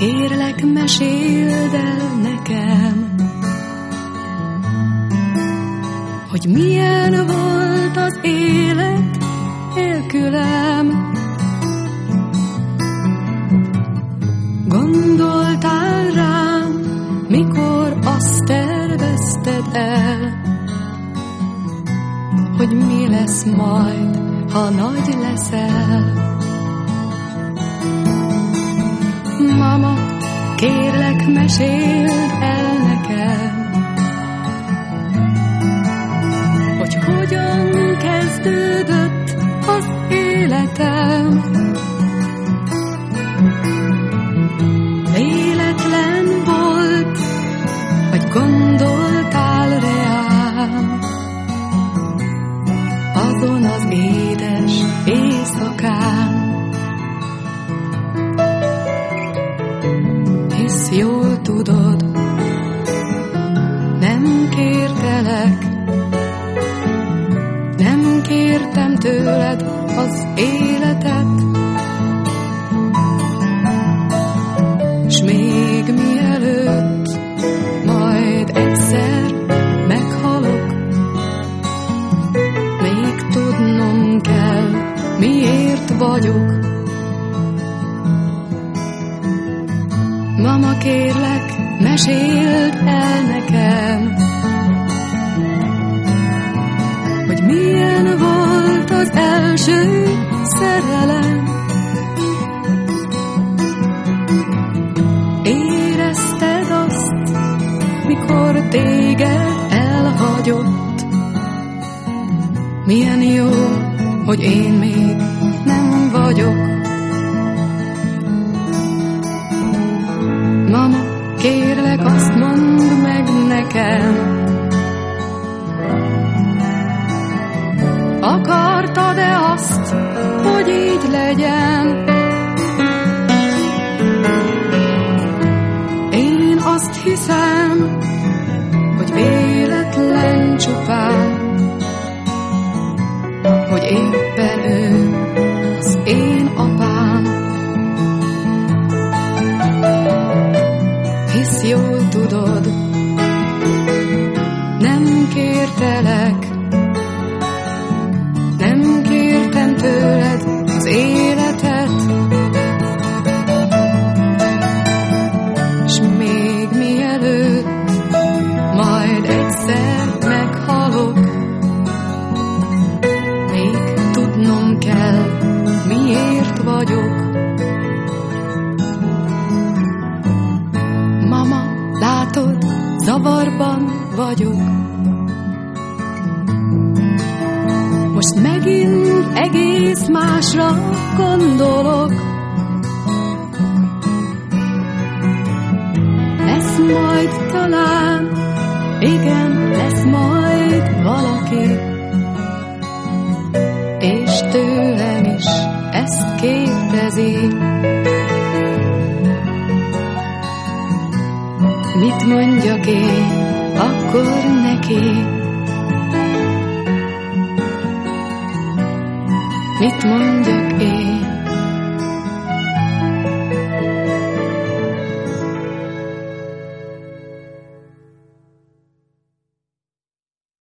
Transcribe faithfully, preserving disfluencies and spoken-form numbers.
kérlek, meséld el nekem, hogy milyen volt az élet nélkülem. Gondoltál rám, mikor azt tervezted el, hogy mi lesz majd, ha nagy leszel. Mama, kérlek, meséld el nekem, hogy hogyan kezdődött az életem. Véletlen volt, vagy gondoltál reám azon az édes éjszakán. Hisz jól tudod, nem kértelek, nem kértem tőled az életet, s még mielőtt majd egyszer meghalok, még tudnom kell, miért vagyok. Mama, kérlek, meséld el nekem, hogy milyen volt az első szerelem. Érezted azt, mikor téged elhagyott? Milyen jó, hogy én még nem vagyok. Mama, kérlek, azt mondd meg nekem, akartad-e azt, hogy így legyen? Én azt hiszem, hogy véletlen csupán, hogy éppen ő az én apám. Hisz jól tudod, nem kértelek, nem kértem tőled az életet, s még mielőtt majd egyszer meghalok, még tudnom kell, miért vagyok. Mama, látod, zavarban vagyok. Most megint egész másra gondolok. Lesz majd talán, igen, lesz majd valaki, és tőlem is ezt kérdezi. Mit mondjak én akkor neki? Mit mondjak én?